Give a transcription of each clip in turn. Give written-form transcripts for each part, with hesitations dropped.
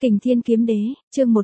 Kình Thiên Kiếm Đế, chương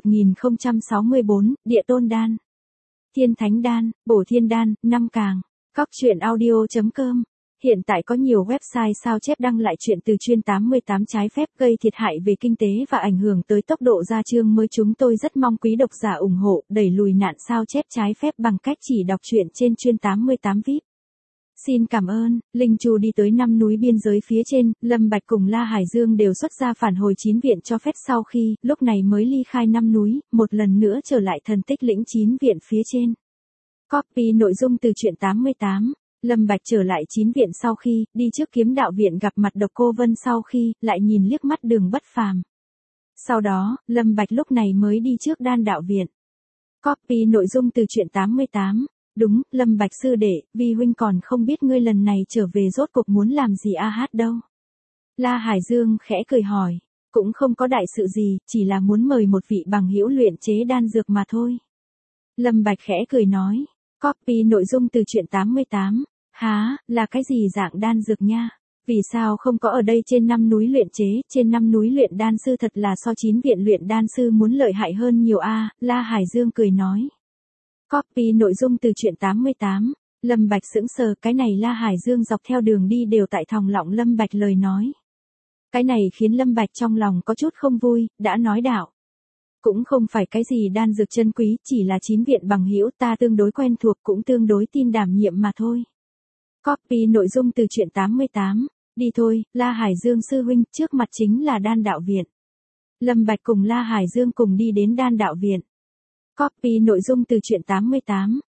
1064, Địa Tôn Đan. Thiên Thánh Đan, Bổ Thiên Đan, 5 càng. Cóc truyện audio.com. Hiện tại có nhiều website sao chép đăng lại chuyện từ chuyên 88 trái phép gây thiệt hại về kinh tế và ảnh hưởng tới tốc độ ra chương mới. Chúng tôi rất mong quý độc giả ủng hộ, đẩy lùi nạn sao chép trái phép bằng cách chỉ đọc truyện trên chuyên 88 VIP. Xin cảm ơn. Linh Chu đi tới 5 núi biên giới phía trên, Lâm Bạch cùng La Hải Dương đều xuất ra phản hồi 9 viện cho phép sau khi, lúc này mới ly khai 5 núi, một lần nữa trở lại thần tích lĩnh 9 viện phía trên. Copy nội dung từ truyện 88. Lâm Bạch trở lại 9 viện sau khi, đi trước Kiếm Đạo viện gặp mặt Độc Cô Vân sau khi, lại nhìn liếc mắt Đường Bất Phàm. Sau đó, Lâm Bạch lúc này mới đi trước Đan Đạo viện. Copy nội dung từ truyện 88. Đúng, Lâm Bạch sư đệ, vi huynh còn không biết ngươi lần này trở về rốt cuộc muốn làm gì hát đâu. La Hải Dương khẽ cười hỏi, cũng không có đại sự gì, chỉ là muốn mời một vị bằng hữu luyện chế đan dược mà thôi. Lâm Bạch khẽ cười nói, copy nội dung từ truyện 88, há, là cái gì dạng đan dược nha? Vì sao không có ở đây trên 5 núi luyện chế, trên 5 núi luyện đan sư thật là so 9 viện luyện đan sư muốn lợi hại hơn nhiều a. La Hải Dương cười nói. Copy nội dung từ truyện 88, Lâm Bạch sững sờ, cái này La Hải Dương dọc theo đường đi đều tại thòng lọng Lâm Bạch lời nói. Cái này khiến Lâm Bạch trong lòng có chút không vui, đã nói đạo. Cũng không phải cái gì đan dược chân quý, chỉ là 9 viện bằng hữu ta tương đối quen thuộc cũng tương đối tin đảm nhiệm mà thôi. Copy nội dung từ truyện 88, đi thôi, La Hải Dương sư huynh, trước mặt chính là Đan Đạo viện. Lâm Bạch cùng La Hải Dương cùng đi đến Đan Đạo viện. Copy nội dung từ truyện 88,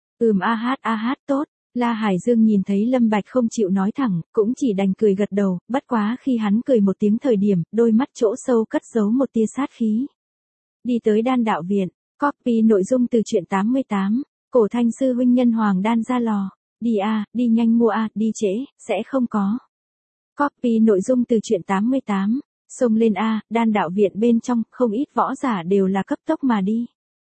tốt. La Hải Dương nhìn thấy Lâm Bạch không chịu nói thẳng, cũng chỉ đành cười gật đầu, bất quá khi hắn cười một tiếng thời điểm, đôi mắt chỗ sâu cất giấu một tia sát khí. Đi tới Đan Đạo viện, copy nội dung từ truyện 88, Cổ Thanh sư huynh nhân hoàng đan ra lò, đi đi nhanh mua đi trễ, sẽ không có. Copy nội dung từ truyện 88, xông lên Đan Đạo viện bên trong, không ít võ giả đều là cấp tốc mà đi.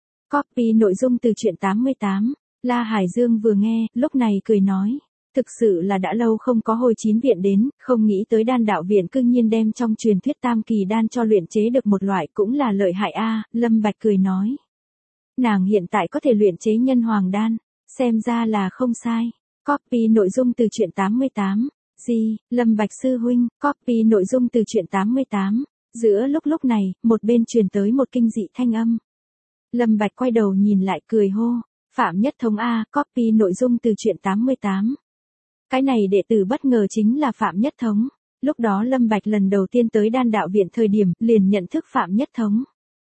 Copy nội dung từ truyện 88, La Hải Dương vừa nghe, lúc này cười nói, thực sự là đã lâu không có hồi 9 viện đến, không nghĩ tới Đan Đạo viện cương nhiên đem trong truyền thuyết tam kỳ đan cho luyện chế được một loại cũng là lợi hại Lâm Bạch cười nói. Nàng hiện tại có thể luyện chế nhân hoàng đan, xem ra là không sai. Copy nội dung từ truyện 88, Lâm Bạch sư huynh, copy nội dung từ truyện 88, giữa lúc này, một bên truyền tới một kinh dị thanh âm. Lâm Bạch quay đầu nhìn lại cười hô, Phạm Nhất Thống copy nội dung từ truyện 88. Cái này đệ tử bất ngờ chính là Phạm Nhất Thống. Lúc đó Lâm Bạch lần đầu tiên tới Đan Đạo viện thời điểm, liền nhận thức Phạm Nhất Thống.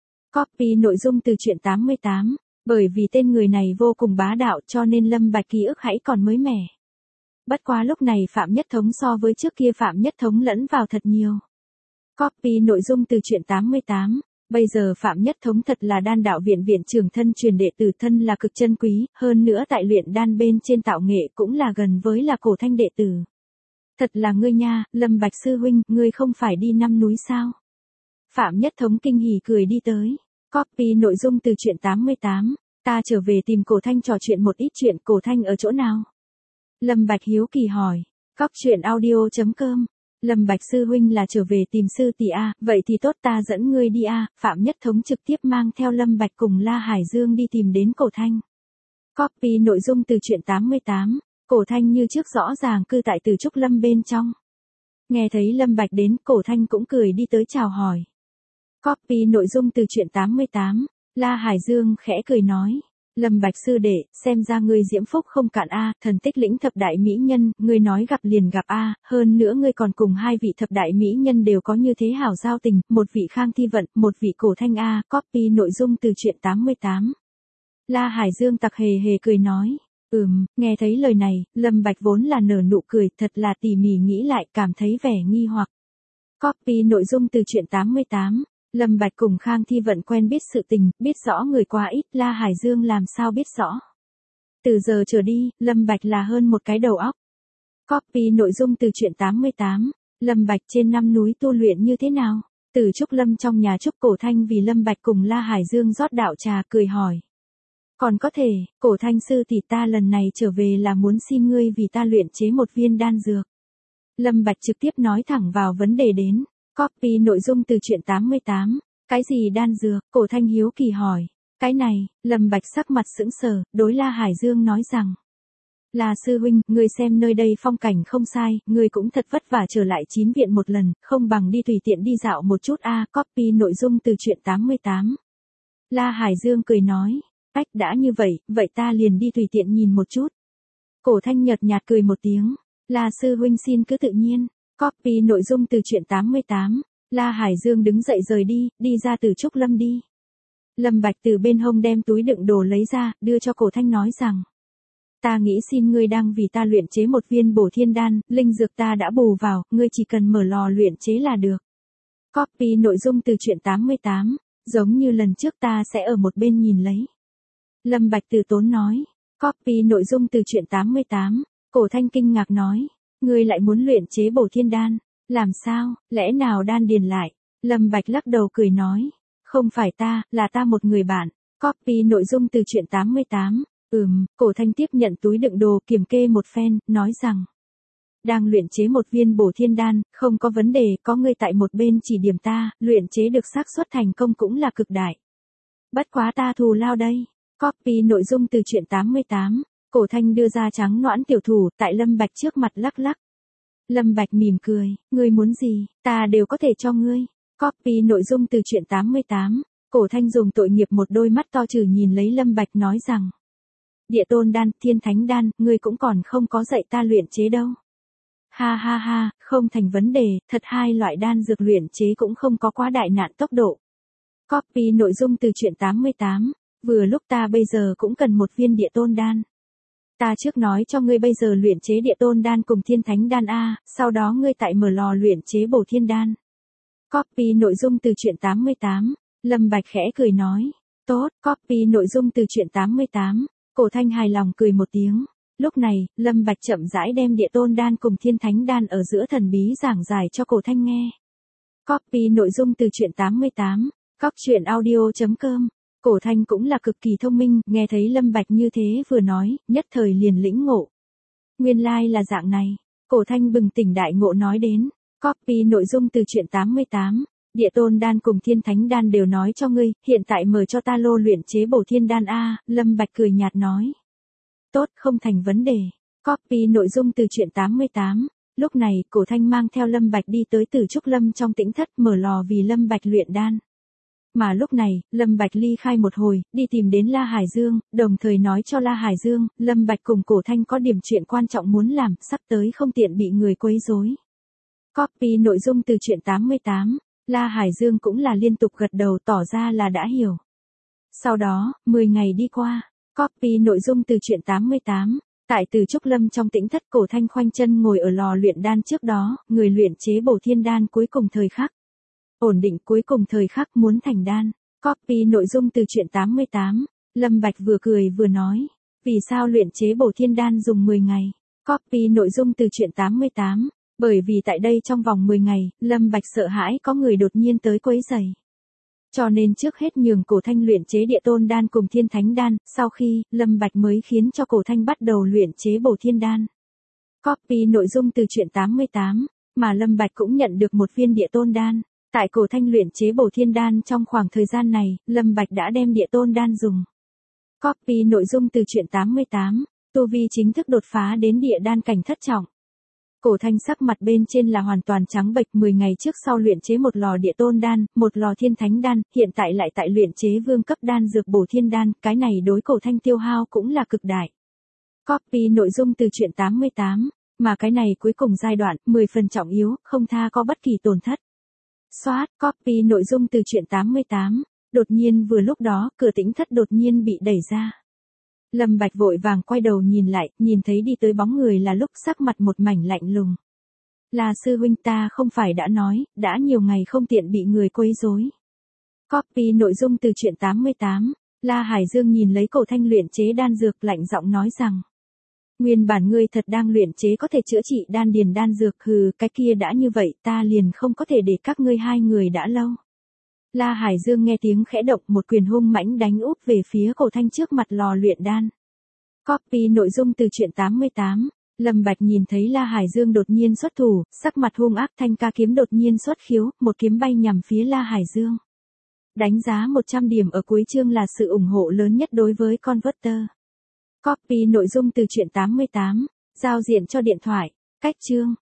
Copy nội dung từ truyện 88, bởi vì tên người này vô cùng bá đạo cho nên Lâm Bạch ký ức hãy còn mới mẻ. Bất quá lúc này Phạm Nhất Thống so với trước kia Phạm Nhất Thống lẫn vào thật nhiều. Copy nội dung từ truyện 88. Bây giờ Phạm Nhất Thống thật là Đan Đạo viện viện trưởng thân truyền đệ tử, thân là cực chân quý, hơn nữa tại luyện đan bên trên tạo nghệ cũng là gần với là Cổ Thanh đệ tử. Thật là ngươi nha, Lâm Bạch sư huynh, ngươi không phải đi 5 núi sao? Phạm Nhất Thống kinh hỉ cười đi tới. Copy nội dung từ truyện 88, ta trở về tìm Cổ Thanh trò chuyện một ít chuyện, Cổ Thanh ở chỗ nào? Lâm Bạch hiếu kỳ hỏi. Cóc truyện audio.com. Lâm Bạch sư huynh là trở về tìm sư tỷ vậy thì tốt, ta dẫn ngươi đi Phạm Nhất Thống trực tiếp mang theo Lâm Bạch cùng La Hải Dương đi tìm đến Cổ Thanh. Copy nội dung từ truyện 88, Cổ Thanh như trước rõ ràng cư tại Từ Trúc Lâm bên trong. Nghe thấy Lâm Bạch đến, Cổ Thanh cũng cười đi tới chào hỏi. Copy nội dung từ truyện 88, La Hải Dương khẽ cười nói. Lâm Bạch sư đệ, xem ra ngươi diễm phúc không cạn thần tích lĩnh thập đại mỹ nhân, ngươi nói gặp liền gặp hơn nữa ngươi còn cùng 2 vị thập đại mỹ nhân đều có như thế hảo giao tình, một vị Khang Thi Vận, một vị Cổ Thanh copy nội dung từ truyện 88. La Hải Dương tặc hề hề cười nói, nghe thấy lời này, Lâm Bạch vốn là nở nụ cười, thật là tỉ mỉ nghĩ lại cảm thấy vẻ nghi hoặc. Copy nội dung từ truyện 88. Lâm Bạch cùng Khang Thi Vận quen biết sự tình, biết rõ người quá ít, La Hải Dương làm sao biết rõ. Từ giờ trở đi, Lâm Bạch là hơn một cái đầu óc. Copy nội dung từ truyện 88, Lâm Bạch trên 5 núi tu luyện như thế nào? Từ Trúc Lâm trong nhà Trúc Cổ Thanh vì Lâm Bạch cùng La Hải Dương rót đạo trà cười hỏi. Còn có thể, Cổ Thanh sư tỷ ta lần này trở về là muốn xin ngươi vì ta luyện chế một viên đan dược. Lâm Bạch trực tiếp nói thẳng vào vấn đề đến. Copy nội dung từ truyện 88, Cái gì đan dược? Cổ Thanh hiếu kỳ hỏi. Cái này, Lâm Bạch sắc mặt sững sờ, đối La Hải Dương nói rằng. Là sư huynh, ngươi xem nơi đây phong cảnh không sai, ngươi cũng thật vất vả trở lại 9 viện một lần, không bằng đi tùy tiện đi dạo một chút copy nội dung từ truyện 88. La Hải Dương cười nói, ách đã như vậy ta liền đi tùy tiện nhìn một chút. Cổ Thanh nhợt nhạt cười một tiếng, La sư huynh xin cứ tự nhiên, copy nội dung từ truyện 88. La Hải Dương đứng dậy rời đi ra từ Trúc Lâm đi. Lâm Bạch từ bên hông đem túi đựng đồ lấy ra, đưa cho Cổ Thanh nói rằng. Ta nghĩ xin ngươi đang vì ta luyện chế một viên bổ thiên đan, linh dược ta đã bù vào, ngươi chỉ cần mở lò luyện chế là được. Copy nội dung từ truyện 88, giống như lần trước ta sẽ ở một bên nhìn lấy. Lâm Bạch từ tốn nói. Copy nội dung từ truyện 88, Cổ Thanh kinh ngạc nói. Ngươi lại muốn luyện chế bổ thiên đan, làm sao, lẽ nào đan điền lại? Lâm Bạch lắc đầu cười nói. Không phải ta, là ta một người bạn. Copy nội dung từ truyện 88. Cổ Thanh tiếp nhận túi đựng đồ kiểm kê một phen, nói rằng. Đang luyện chế một viên bổ thiên đan, không có vấn đề, có ngươi tại một bên chỉ điểm ta, luyện chế được xác suất thành công cũng là cực đại. Bất quá ta thù lao đây. Copy nội dung từ truyện 88, Cổ Thanh đưa ra trắng nõn tiểu thủ, tại Lâm Bạch trước mặt lắc lắc. Lâm Bạch mỉm cười, ngươi muốn gì, ta đều có thể cho ngươi. Copy nội dung từ truyện 88, Cổ Thanh dùng tội nghiệp một đôi mắt to trừ nhìn lấy Lâm Bạch nói rằng. Địa tôn đan, thiên thánh đan, ngươi cũng còn không có dạy ta luyện chế đâu. Ha ha ha, không thành vấn đề, thật hai loại đan dược luyện chế cũng không có quá đại nạn tốc độ. Copy nội dung từ truyện 88, vừa lúc ta bây giờ cũng cần một viên địa tôn đan. Ta trước nói cho ngươi bây giờ luyện chế địa tôn đan cùng thiên thánh đan sau đó ngươi tại mở lò luyện chế bổ thiên đan. Copy nội dung từ truyện 88, Lâm Bạch khẽ cười nói. Tốt, copy nội dung từ truyện 88. Cổ Thanh hài lòng cười một tiếng. Lúc này, Lâm Bạch chậm rãi đem địa tôn đan cùng thiên thánh đan ở giữa thần bí giảng giải cho Cổ Thanh nghe. Copy nội dung từ truyện 88, coctruyện.audio.com. Cổ Thanh cũng là cực kỳ thông minh, nghe thấy Lâm Bạch như thế vừa nói, nhất thời liền lĩnh ngộ. Nguyên lai là dạng này. Cổ Thanh bừng tỉnh đại ngộ nói đến. Copy nội dung từ truyện 88. Địa tôn đan cùng thiên thánh đan đều nói cho ngươi, hiện tại mở cho ta lô luyện chế bổ thiên đan Lâm Bạch cười nhạt nói. Tốt, không thành vấn đề. Copy nội dung từ truyện 88. Lúc này, Cổ Thanh mang theo Lâm Bạch đi tới Tử Trúc Lâm trong tĩnh thất mở lò vì Lâm Bạch luyện đan. Mà lúc này, Lâm Bạch ly khai một hồi, đi tìm đến La Hải Dương, đồng thời nói cho La Hải Dương, Lâm Bạch cùng Cổ Thanh có điểm chuyện quan trọng muốn làm, sắp tới không tiện bị người quấy rối. Copy nội dung từ truyện 88. La Hải Dương cũng là liên tục gật đầu tỏ ra là đã hiểu. Sau đó, 10 ngày đi qua, copy nội dung từ truyện 88, tại Tử Trúc Lâm trong tĩnh thất Cổ Thanh khoanh chân ngồi ở lò luyện đan trước đó, người luyện chế bổ thiên đan cuối cùng thời khắc. Ổn định cuối cùng thời khắc muốn thành đan. Copy nội dung từ truyện 88, Lâm Bạch vừa cười vừa nói. Vì sao luyện chế bổ thiên đan dùng 10 ngày? Copy nội dung từ truyện 88. Bởi vì tại đây trong vòng 10 ngày, Lâm Bạch sợ hãi có người đột nhiên tới quấy rầy. Cho nên trước hết nhường Cổ Thanh luyện chế địa tôn đan cùng thiên thánh đan, sau khi, Lâm Bạch mới khiến cho Cổ Thanh bắt đầu luyện chế bổ thiên đan. Copy nội dung từ truyện 88, mà Lâm Bạch cũng nhận được một viên địa tôn đan. Tại Cổ Thanh luyện chế bổ thiên đan trong khoảng thời gian này, Lâm Bạch đã đem địa tôn đan dùng. Copy nội dung từ truyện 88, tu vi chính thức đột phá đến địa đan cảnh thất trọng. Cổ Thanh sắc mặt bên trên là hoàn toàn trắng bệch, 10 ngày trước sau luyện chế một lò địa tôn đan, một lò thiên thánh đan, hiện tại lại tại luyện chế vương cấp đan dược bổ thiên đan, cái này đối Cổ Thanh tiêu hao cũng là cực đại. Copy nội dung từ truyện 88, mà cái này cuối cùng giai đoạn, 10 phần trọng yếu, không tha có bất kỳ tổn thất. Soát, copy nội dung từ truyện 88, đột nhiên vừa lúc đó, cửa tĩnh thất đột nhiên bị đẩy ra. Lâm Bạch vội vàng quay đầu nhìn lại, nhìn thấy đi tới bóng người là lúc sắc mặt một mảnh lạnh lùng. Là sư huynh, ta không phải đã nói, đã nhiều ngày không tiện bị người quấy rối. Copy nội dung từ truyện 88, La Hải Dương nhìn lấy Cổ Thanh luyện chế đan dược lạnh giọng nói rằng. Nguyên bản ngươi thật đang luyện chế có thể chữa trị đan điền đan dược, cái kia đã như vậy ta liền không có thể để các ngươi hai người đã lâu. La Hải Dương nghe tiếng khẽ động, một quyền hung mãnh đánh úp về phía Cổ Thanh trước mặt lò luyện đan. Copy nội dung từ truyện 88, Lâm Bạch nhìn thấy La Hải Dương đột nhiên xuất thủ, sắc mặt hung ác, thanh ca kiếm đột nhiên xuất khiếu, một kiếm bay nhằm phía La Hải Dương. Đánh giá 100 điểm ở cuối chương là sự ủng hộ lớn nhất đối với Converter. Copy nội dung từ truyện 88, giao diện cho điện thoại, cách chương.